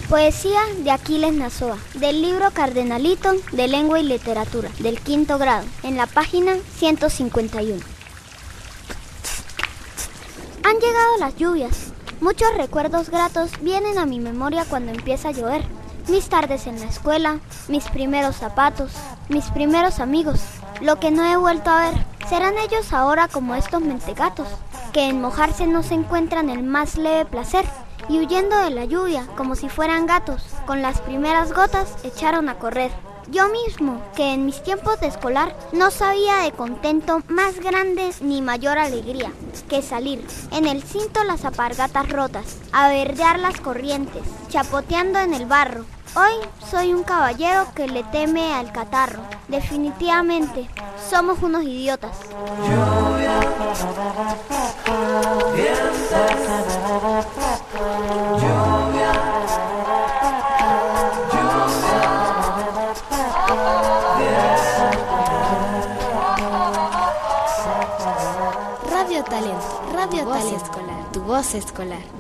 Poesía de Aquiles Nazoa, del libro Cardenalito de Lengua y Literatura, del 5º grado, en la página 151. Han llegado las lluvias. Muchos recuerdos gratos vienen a mi memoria cuando empieza a llover. Mis tardes en la escuela, mis primeros zapatos, mis primeros amigos, lo que no he vuelto a ver. ¿Serán ellos ahora como estos mentegatos, que en mojarse no se encuentran el más leve placer? Y huyendo de la lluvia, como si fueran gatos, con las primeras gotas echaron a correr. Yo mismo, que en mis tiempos de escolar no sabía de contento más grande ni mayor alegría que salir, en el cinto las alpargatas rotas, a verdear las corrientes, chapoteando en el barro. Hoy soy un caballero que le teme al catarro. Definitivamente, somos unos idiotas. Lluvia, vientos, lluvia, lluvia, Radio Talento, tu voz escolar.